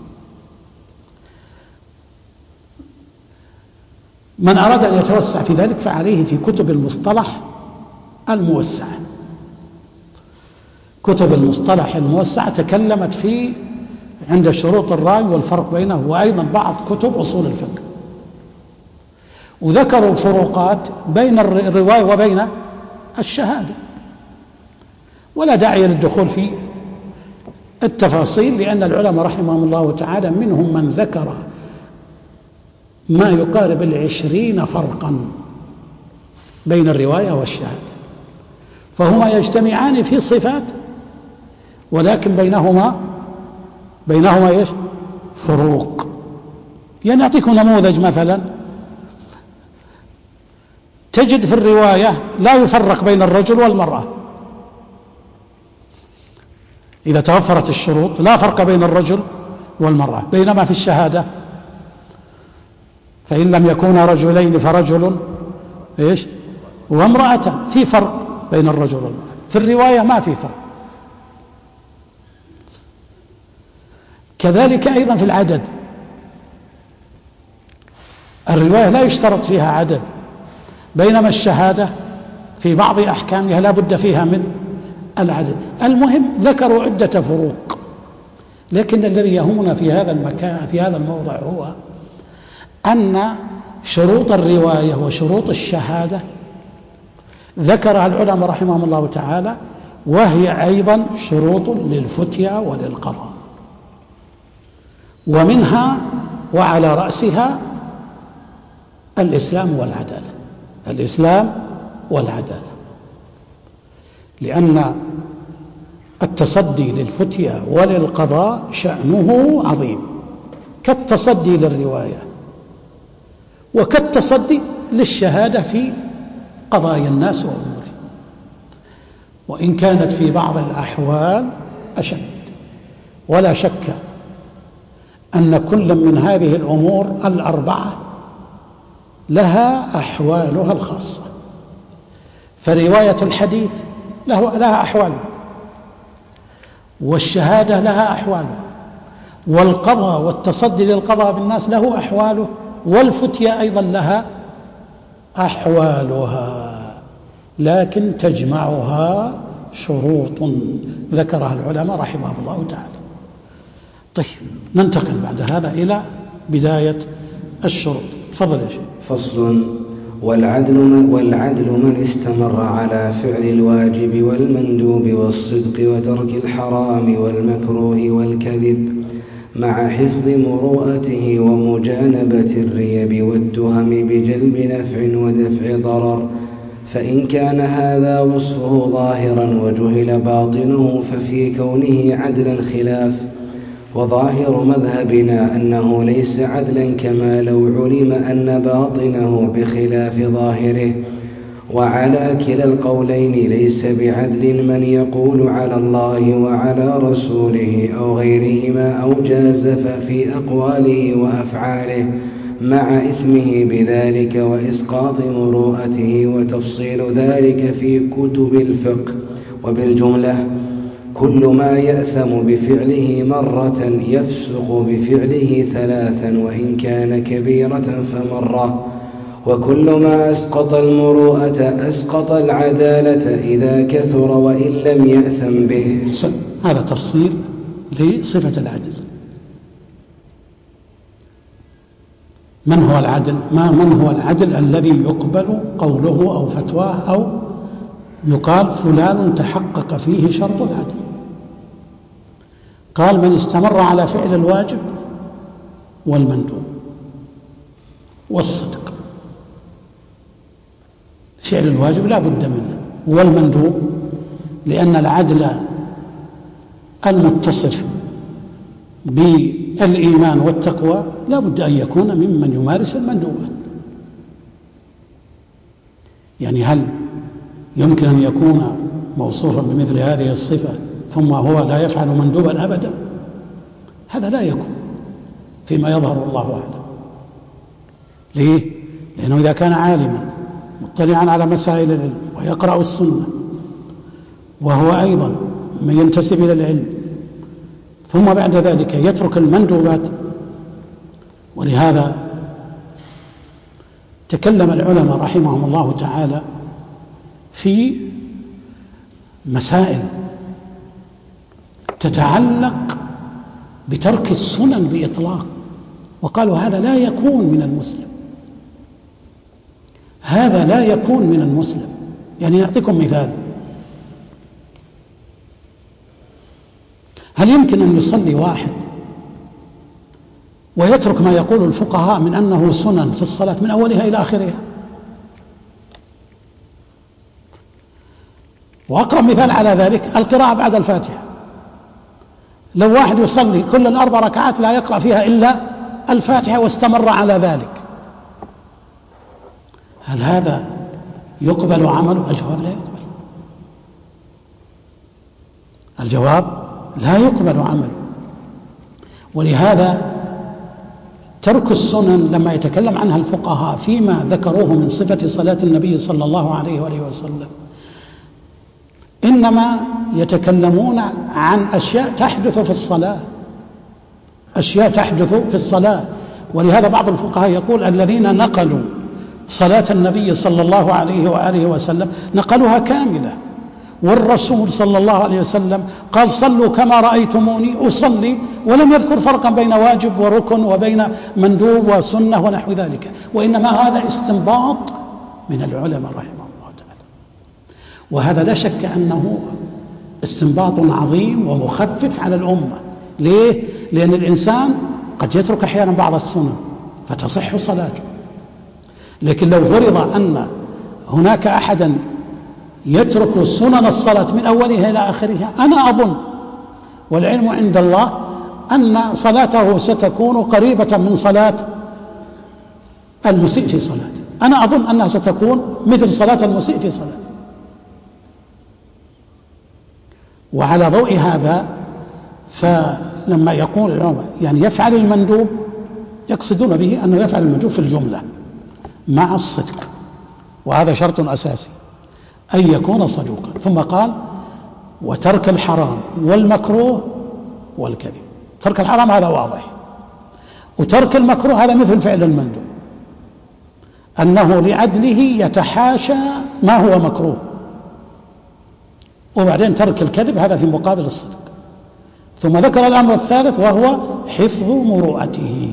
من أراد أن يتوسع في ذلك فعليه في كتب المصطلح الموسعة. كتب المصطلح الموسعة تكلمت في عند شروط الراوي والفرق بينه، وأيضا بعض كتب أصول الفقه، وذكروا فروقات بين الرواية وبين الشهادة، ولا داعي للدخول في التفاصيل، لأن العلماء رحمهم الله تعالى منهم من ذكر ما يقارب العشرين فرقا بين الرواية والشهادة، فهما يجتمعان في صفات ولكن بينهما بينهما إيش؟ فروق. يعني أعطيكم نموذج، مثلا تجد في الرواية لا يفرق بين الرجل والمرأة، إذا توفرت الشروط لا فرق بين الرجل والمرأة، بينما في الشهادة فإن لم يكونا رجلين فرجل إيش وامرأة، في فرق بين الرجل والمرأة. في الرواية ما في فرق. كذلك أيضا في العدد، الرواية لا يشترط فيها عدد، بينما الشهادة في بعض أحكامها لا بد فيها من العدد. المهم ذكروا عدة فروق، لكن الذي يهمنا في هذا المكان في هذا الموضع هو أن شروط الرواية وشروط الشهادة ذكرها العلماء رحمهم الله تعالى، وهي أيضا شروط للفتية وللقضاء، ومنها وعلى رأسها الإسلام والعدالة. الإسلام والعدالة، لأن التصدي للفتية وللقضاء شأنه عظيم، كالتصدي للرواية وكالتصدي للشهادة في قضايا الناس وأمورهم، وإن كانت في بعض الأحوال أشد. ولا شك أن كل من هذه الأمور الأربعة لها أحوالها الخاصة، فرواية الحديث له لها أحوال، والشهادة لها أحوالها، والقضاء والتصدي للقضاء بالناس له أحواله، والفتية أيضا لها أحوالها، لكن تجمعها شروط ذكرها العلماء رحمهم الله تعالى. طيب، ننتقل بعد هذا إلى بداية الشروط. تفضل يا شيخ. فصل. والعدل من, والعدل من استمر على فعل الواجب والمندوب والصدق وترك الحرام والمكروه والكذب، مع حفظ مروءته ومجانبة الريب والتهم بجلب نفع ودفع ضرر. فإن كان هذا وصفه ظاهرا وجهل باطنه ففي كونه عدلا خلاف، وظاهر مذهبنا أنه ليس عدلا كما لو علم أن باطنه بخلاف ظاهره. وعلى كلا القولين ليس بعدل من يقول على الله وعلى رسوله أو غيرهما أو جازف في أقواله وأفعاله مع إثمه بذلك وإسقاط مروءته، وتفصيل ذلك في كتب الفقه. وبالجملة كل ما يأثم بفعله مرة يفسق بفعله ثلاثا وإن كان كبيرة فمرة، وكل ما أسقط المروءة أسقط العدالة إذا كثر وإن لم يأثم به. هذا تفصيل لصفة العدل. من هو العدل؟ ما من هو العدل الذي يقبل قوله أو فتواه أو يقال فلان تحقق فيه شرط العدل؟ قال: من استمر على فعل الواجب والمندوب والصدق. فعل الواجب لا بد منه، والمندوب لأن العدل المتصف بالإيمان والتقوى لا بد أن يكون ممن يمارس المندوبات. يعني هل يمكن أن يكون موصوفا بمثل هذه الصفة ثم هو لا يفعل مندوبا أبدا؟ هذا لا يكون فيما يظهر الله أعلم. ليه؟ لأنه إذا كان عالما مطلعا على مسائل العلم ويقرأ السنة وهو أيضا من ينتسب إلى العلم، ثم بعد ذلك يترك المندوبات. ولهذا تكلم العلماء رحمهم الله تعالى في مسائل تتعلق بترك السنن بإطلاق، وقالوا هذا لا يكون من المسلم، هذا لا يكون من المسلم. يعني نعطيكم مثال، هل يمكن أن يصلي واحد ويترك ما يقول الفقهاء من أنه سنن في الصلاة من أولها إلى آخرها؟ وأقرب مثال على ذلك القراءة بعد الفاتحة. لو واحد يصلي كل الأربع ركعات لا يقرأ فيها إلا الفاتحة واستمر على ذلك، هل هذا يقبل عمله؟ الجواب لا يقبل، الجواب لا يقبل عمله. ولهذا ترك السنن لما يتكلم عنها الفقهاء فيما ذكروه من صفة صلاة النبي صلى الله عليه وآله وسلم، إنما يتكلمون عن أشياء تحدث في الصلاة، أشياء تحدث في الصلاة. ولهذا بعض الفقهاء يقول الذين نقلوا صلاة النبي صلى الله عليه وآله وسلم نقلوها كاملة، والرسول صلى الله عليه وسلم قال صلوا كما رأيتموني أصلي، ولم يذكر فرقا بين واجب وركن وبين مندوب وسنة ونحو ذلك، وإنما هذا استنباط من العلماء رحمه الله تعالى. وهذا لا شك أنه استنباط عظيم ومخفف على الأمة. ليه؟ لأن الإنسان قد يترك أحيانا بعض السنن فتصح صلاته، لكن لو فرض أن هناك أحدا يترك سنن الصلاة من أولها إلى آخرها، أنا أظن والعلم عند الله أن صلاته ستكون قريبة من صلاة المسيء في صلاته، أنا أظن أنها ستكون مثل صلاة المسيء في صلاته. وعلى ضوء هذا فلما يقول العلماء يعني يفعل المندوب، يقصدون به أنه يفعل المندوب في الجملة مع الصدق، وهذا شرط أساسي أن يكون صدوقا. ثم قال وترك الحرام والمكروه والكذب. ترك الحرام هذا واضح، وترك المكروه هذا مثل فعل المندوب، أنه لعدله يتحاشى ما هو مكروه. وبعدين ترك الكذب هذا في مقابل الصدق. ثم ذكر الأمر الثالث وهو حفظ مروءته،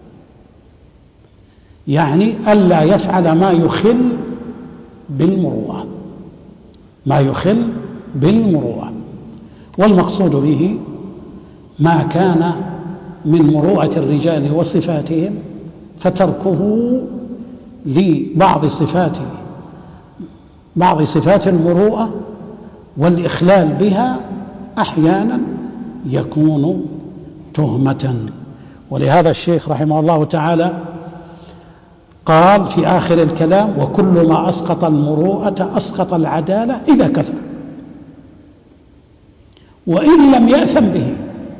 يعني ألا يفعل ما يخل بالمروءة، ما يخل بالمروءة. والمقصود به ما كان من مروءة الرجال وصفاتهم، فتركه لبعض صفات بعض صفات المروءة والإخلال بها أحيانا يكون تهمة. ولهذا الشيخ رحمه الله تعالى قال في آخر الكلام وكل ما أسقط المروءة أسقط العدالة إذا كثر وإن لم يأثم به،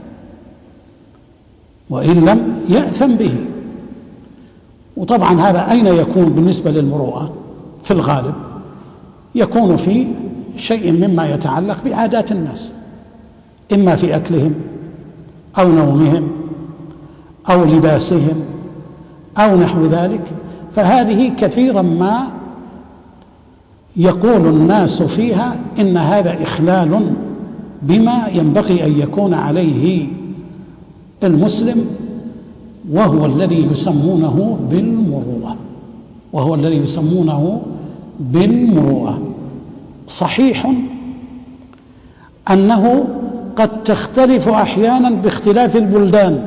وإن لم يأثم به. وطبعا هذا أين يكون بالنسبة للمروءة؟ في الغالب يكون في شيء مما يتعلق بعادات الناس، إما في أكلهم أو نومهم أو لباسهم أو نحو ذلك. فهذه كثيرا ما يقول الناس فيها إن هذا إخلال بما ينبغي أن يكون عليه المسلم، وهو الذي يسمونه بالمروءة، وهو الذي يسمونه بالمروءة. صحيح أنه قد تختلف أحيانا باختلاف البلدان،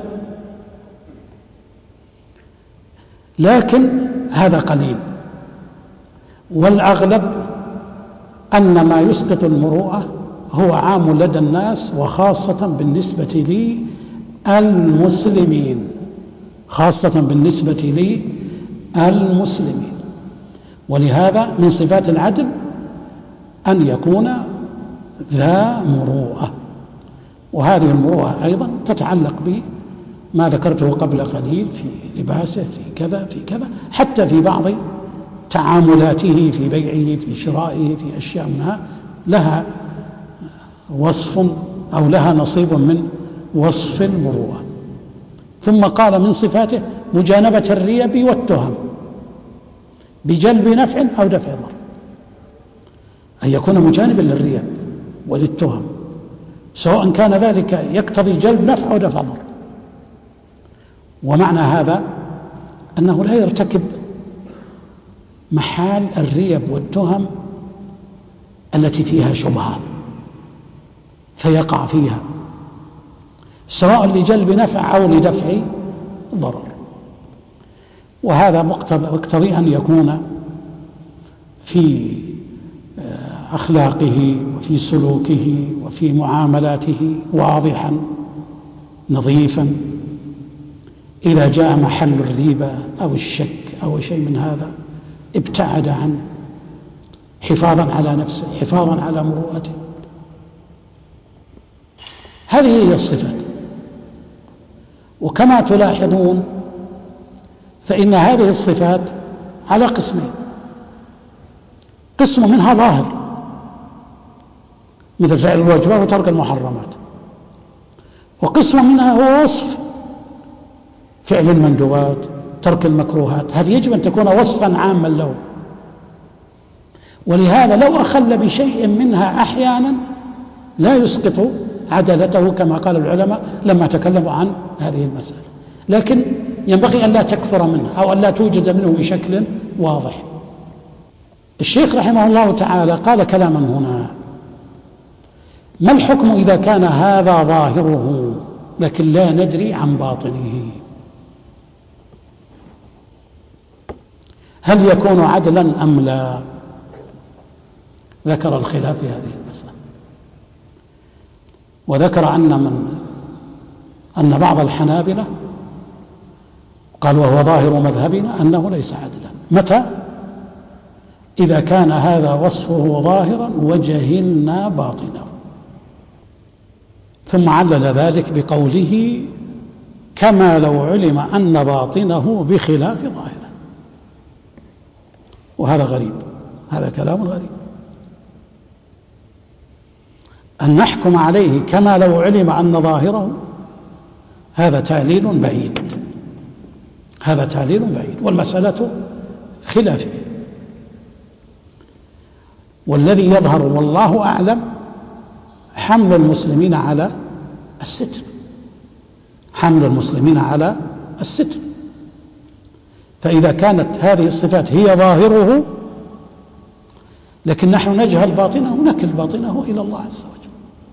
لكن هذا قليل، والأغلب أن ما يسقط المروءة هو عام لدى الناس، وخاصة بالنسبة للمسلمين، خاصة بالنسبة للمسلمين. ولهذا من صفات العدل أن يكون ذا مروءة، وهذه المروءة أيضا تتعلق بما ذكرته قبل قليل في لباسه، في كذا في كذا، حتى في بعض تعاملاته في بيعه في شرائه في أشياء منها لها وصف أو لها نصيب من وصف المروءة. ثم قال من صفاته مجانبة الريب والتهم بجلب نفع أو دفع ضر، أن يكون مجانبا للريب وللتهم، سواء كان ذلك يقتضي جلب نفع أو دفع ضر. ومعنى هذا أنه لا يرتكب محال الريب والتهم التي فيها شبهة فيقع فيها، سواء لجلب نفع أو لدفع ضرر. وهذا مقتضي أن يكون في أخلاقه وفي سلوكه وفي معاملاته واضحا نظيفا. إذا جاء محل الريبة أو الشك أو شيء من هذا ابتعد عنه حفاظا على نفسه، حفاظا على مروءته. هذه هي الصفات. وكما تلاحظون فإن هذه الصفات على قسمين: قسم منها ظاهر مثل فعل الواجبات وترك المحرمات، وقسم منها هو وصف فعل المندوبات، ترك المكروهات. هذه يجب أن تكون وصفا عاما له، ولهذا لو أخل بشيء منها أحيانا لا يسقط عدالته كما قال العلماء لما تكلموا عن هذه المسألة، لكن ينبغي أن لا تكثر منها أو أن لا توجد منه بشكل واضح. الشيخ رحمه الله تعالى قال كلاما هنا: ما الحكم إذا كان هذا ظاهره لكن لا ندري عن باطنه؟ هل يكون عدلا أم لا؟ ذكر الخلاف في هذه المسألة، وذكر أن من أن بعض الحنابلة قال وهو ظاهر مذهبنا أنه ليس عدلا. متى؟ إذا كان هذا وصفه ظاهرا وجهلنا باطنه. ثم علل ذلك بقوله: كما لو علم أن باطنه بخلاف ظاهره. وهذا غريب، هذا كلام غريب، أن نحكم عليه كما لو علم أن ظاهره. هذا تعليل بعيد، هذا تعليل بعيد، والمسألة خلافية. والذي يظهر والله أعلم حمل المسلمين على الستر، حمل المسلمين على الستر. فإذا كانت هذه الصفات هي ظاهره لكن نحن نجهل باطنه نكل باطنه إلى الله عز وجل.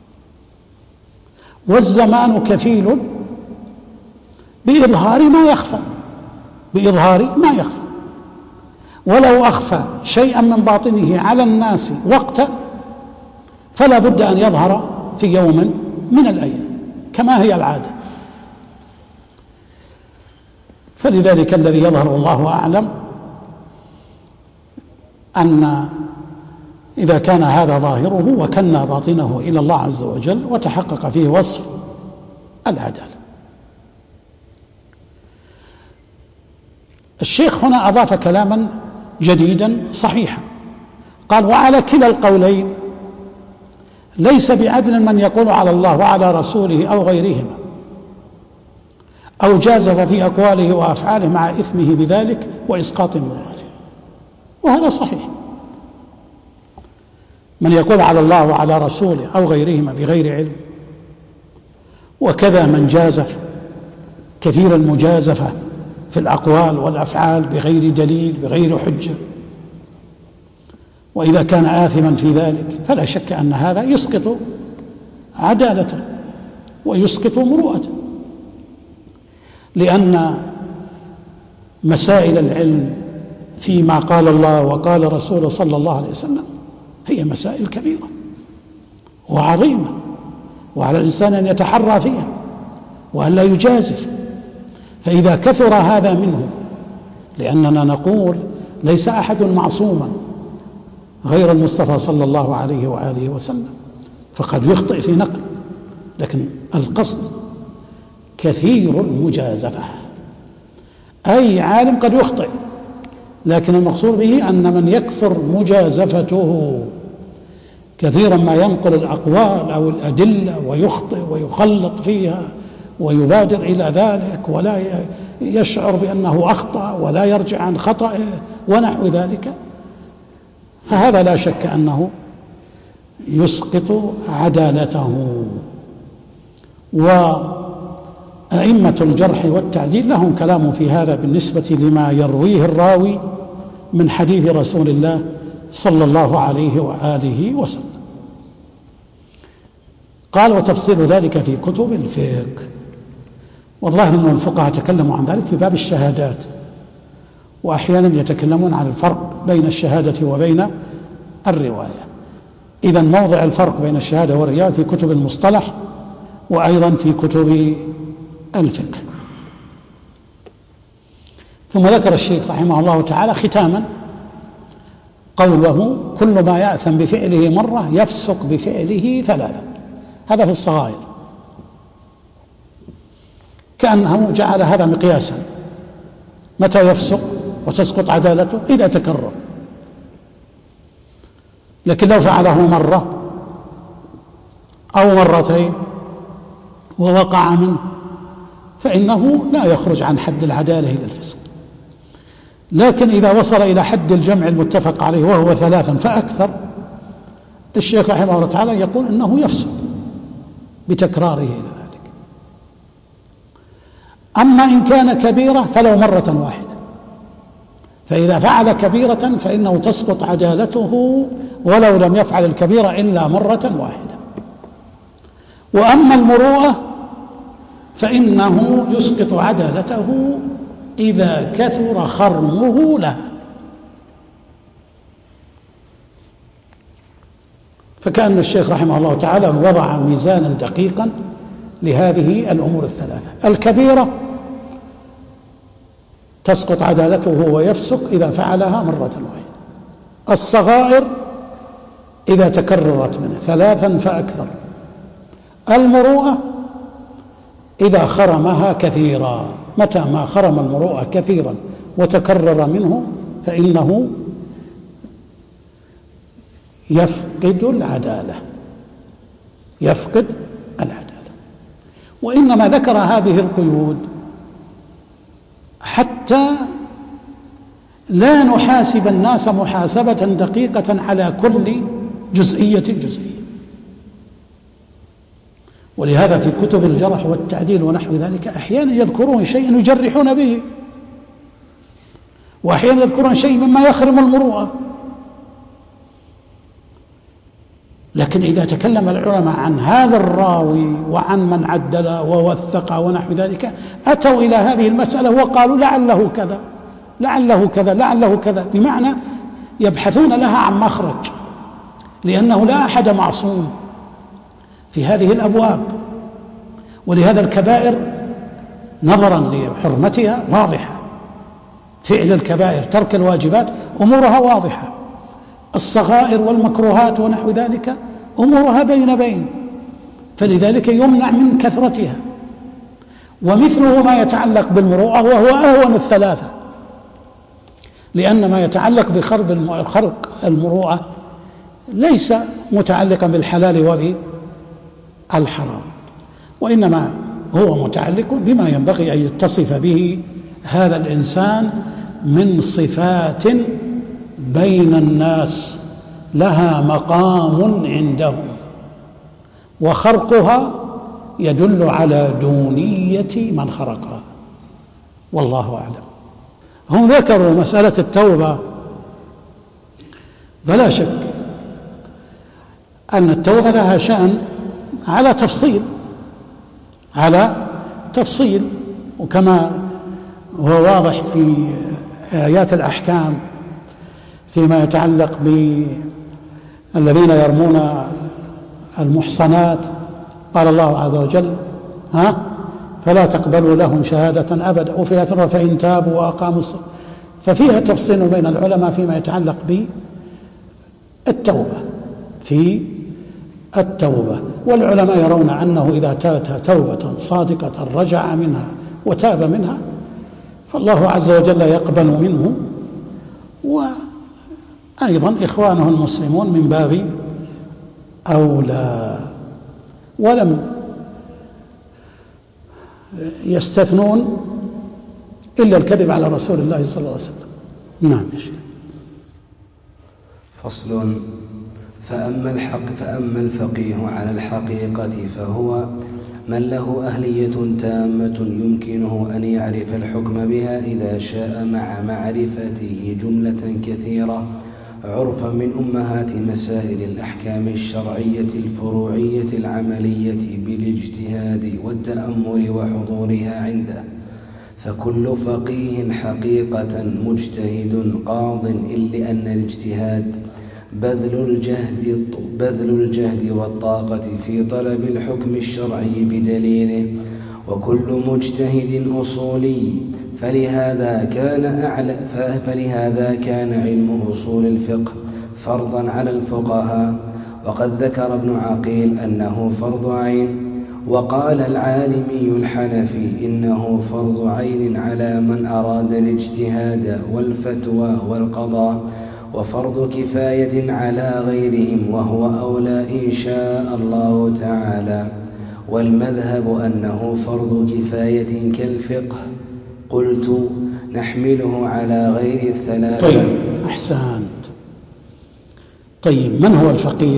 والزمان كفيل بإظهار ما يخفى، بإظهار ما يخفى. ولو أخفى شيئا من باطنه على الناس وقتا فلا بد أن يظهر في يوم من الأيام كما هي العادة. فلذلك الذي يظهر والله أعلم أن إذا كان هذا ظاهره وكنا باطنه إلى الله عز وجل وتحقق فيه وصف العدالة. الشيخ هنا أضاف كلاما جديدا صحيحا، قال: وعلى كلا القولين ليس بعدل من يقول على الله وعلى رسوله أو غيرهما أو جازف في أقواله وأفعاله مع إثمه بذلك وإسقاط مراده. وهذا صحيح، من يقول على الله وعلى رسوله أو غيرهما بغير علم، وكذا من جازف كثير المجازفة في الأقوال والأفعال بغير دليل بغير حجة، وإذا كان آثما في ذلك فلا شك أن هذا يسقط عدالته ويسقط مروءته، لأن مسائل العلم فيما قال الله وقال رسوله صلى الله عليه وسلم هي مسائل كبيرة وعظيمة، وعلى الإنسان أن يتحرى فيها وأن لا يجازف. فإذا كثر هذا منه، لأننا نقول ليس أحد معصوما غير المصطفى صلى الله عليه وآله وسلم، فقد يخطئ في نقل، لكن القصد كثير المجازفة. أي عالم قد يخطئ، لكن المقصود به أن من يكثر مجازفته كثيرا ما ينقل الأقوال أو الأدلة ويخطئ ويخلط فيها ويبادر إلى ذلك ولا يشعر بأنه أخطأ ولا يرجع عن خطأه ونحو ذلك، فهذا لا شك أنه يسقط عدالته. أئمة الجرح والتعديل لهم كلام في هذا بالنسبة لما يرويه الراوي من حديث رسول الله صلى الله عليه وآله وسلم. قال وتفصيل ذلك في كتب الفقه. والظاهر أن الفقهاء تكلموا عن ذلك في باب الشهادات، وأحيانا يتكلمون عن الفرق بين الشهادة وبين الرواية. إذا موضع الفرق بين الشهادة والرواية في كتب المصطلح وأيضا في كتب الفقه. ثم ذكر الشيخ رحمه الله تعالى ختاما قوله كل ما يأثم بفعله مرة يفسق بفعله ثلاثة. هذا في الصغائر، كأنه جعل هذا مقياسا متى يفسق وتسقط عدالته إذا تكرر. لكن لو فعله مرة أو مرتين ووقع منه فإنه لا يخرج عن حد العدالة إلى الفسق. لكن إذا وصل إلى حد الجمع المتفق عليه وهو ثلاثا فأكثر، الشيخ رحمه الله تعالى يقول إنه يفسق بتكراره إلى ذلك. أما إن كان كبيرة فلو مرة واحدة، فإذا فعل كبيرة فإنه تسقط عدالته ولو لم يفعل الكبيرة إلا مرة واحدة. وأما المروءة فإنه يسقط عدالته إذا كثر خرمه لها. فكأن الشيخ رحمه الله تعالى وضع ميزانا دقيقا لهذه الأمور الثلاثة. الكبيرة تسقط عدالته ويفسق إذا فعلها مرة واحدة. الصغائر إذا تكررت منه ثلاثا فأكثر. المروءة إذا خرمها كثيرا. متى ما خرم المروءة كثيرا وتكرر منه فإنه يفقد العدالة يفقد العدالة. وإنما ذكر هذه القيود حتى لا نحاسب الناس محاسبة دقيقة على كل جزئية جزئية. ولهذا في كتب الجرح والتعديل ونحو ذلك أحيانا يذكرون شيئا يجرحون به، وأحيانا يذكرون شيء مما يخرم المروءة. لكن إذا تكلم العلماء عن هذا الراوي وعن من عدل ووثق ونحو ذلك أتوا إلى هذه المسألة وقالوا لعله كذا لعله كذا لعله كذا، بمعنى يبحثون لها عن مخرج، لأنه لا أحد معصوم في هذه الأبواب. ولهذا الكبائر نظرا لحرمتها واضحة، فعل الكبائر ترك الواجبات أمورها واضحة. الصغائر والمكروهات ونحو ذلك أمورها بين بين، فلذلك يمنع من كثرتها. ومثله ما يتعلق بالمروءة وهو أهون الثلاثة، لأن ما يتعلق بخرق المروءة ليس متعلقا بالحلال وبالحرام، وإنما هو متعلق بما ينبغي أن يتصف به هذا الإنسان من صفات بين الناس لها مقام عندهم، وخرقها يدل على دونية من خرقها، والله أعلم. هم ذكروا مسألة التوبة، بلا شك أن التوبة لها شأن على تفصيل على تفصيل وكما هو واضح في آيات الأحكام فيما يتعلق بالذين يرمون المحصنات، قال الله عز وجل ها فلا تقبلوا لهم شهادة أبدا، وفي آية فإن تابوا وأقاموا الصلاة. ففيها تفصيل بين العلماء فيما يتعلق بالتوبة في التوبة. والعلماء يرون أنه إذا تاب توبة صادقة رجع منها وتاب منها فالله عز وجل يقبل منه، وأيضا إخوانه المسلمون من باب أولى، ولم يستثنون إلا الكذب على رسول الله صلى الله عليه وسلم. نعم يا شيخ. فصل. فأما الحق فأما الفقيه على الحقيقة فهو من له أهلية تامة يمكنه أن يعرف الحكم بها إذا شاء مع معرفته جملة كثيرة عرفا من أمهات مسائل الأحكام الشرعية الفروعية العملية بالاجتهاد والتأمل وحضورها عنده. فكل فقيه حقيقة مجتهد قاض إلا أن الاجتهاد بذل الجهد, بذل الجهد والطاقة في طلب الحكم الشرعي بدليله، وكل مجتهد أصولي. فلهذا كان أعلى فلهذا كان علم أصول الفقه فرضا على الفقهاء. وقد ذكر ابن عقيل أنه فرض عين، وقال العالمي الحنفي إنه فرض عين على من أراد الاجتهاد والفتوى والقضاء، وفرض كفاية على غيرهم، وهو أولى إن شاء الله تعالى. والمذهب أنه فرض كفاية كالفقه. قلت نحمله على غير الثلاثة. طيب، أحسنت. طيب، من هو الفقيه؟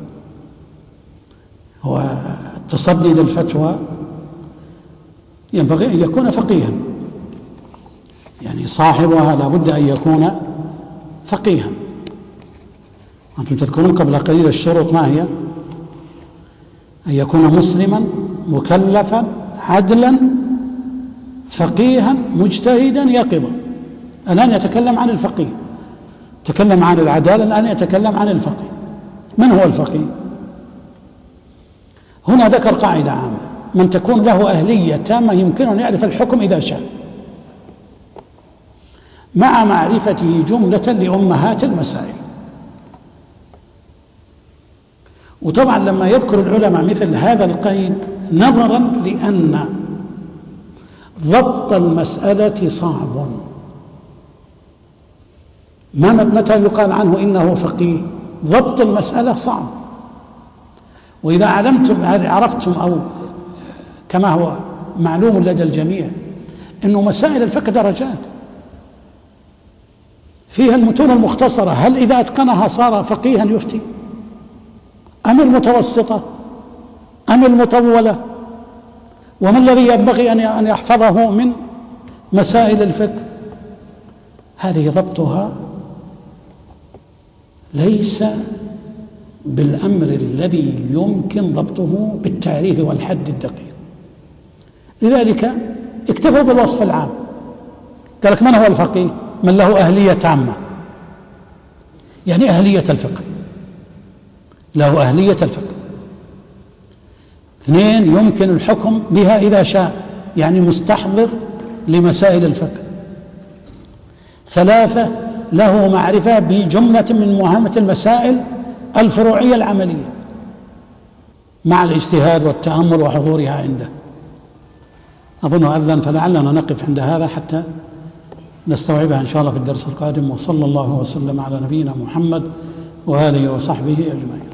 هو التصدي للفتوى ينبغي أن يكون فقيها، يعني صاحبها لابد أن يكون فقيها. أنتم تذكرون قبل قليل الشروط ما هي؟ أن يكون مسلما مكلفا عدلا فقيها مجتهدا يقظا. الآن يتكلم عن الفقيه، تكلم عن العدالة، الآن يتكلم عن الفقيه. من هو الفقيه؟ هنا ذكر قاعدة عامة: من تكون له أهلية تامة يمكنه أن يعرف الحكم إذا شاء، مع معرفته جملة لأمهات المسائل. وطبعا لما يذكر العلماء مثل هذا القيد نظرا لأن ضبط المسألة صعب. متى يقال عنه إنه فقيه؟ ضبط المسألة صعب. وإذا علمتم عرفتم أو كما هو معلوم لدى الجميع أنه مسائل الفقه درجات، فيها المتون المختصرة، هل إذا أتقنها صار فقيها يفتي؟ أم المتوسطة؟ أم المطولة؟ وما الذي ينبغي أن يحفظه من مسائل الفقه؟ هذه ضبطها ليس بالأمر الذي يمكن ضبطه بالتعريف والحد الدقيق. لذلك اكتفوا بالوصف العام. قال لك من هو الفقيه؟ من له أهلية تامة، يعني أهلية الفقه، له أهلية الفقه. اثنين، يمكن الحكم بها إذا شاء، يعني مستحضر لمسائل الفقه. ثلاثة، له معرفة بجملة من مهمة المسائل الفروعية العملية مع الاجتهاد والتأمل وحضورها عنده. أظن أذن، فلعلنا نقف عند هذا حتى نستوعبها إن شاء الله في الدرس القادم. وصلى الله وسلم على نبينا محمد وآله وصحبه أجمعين.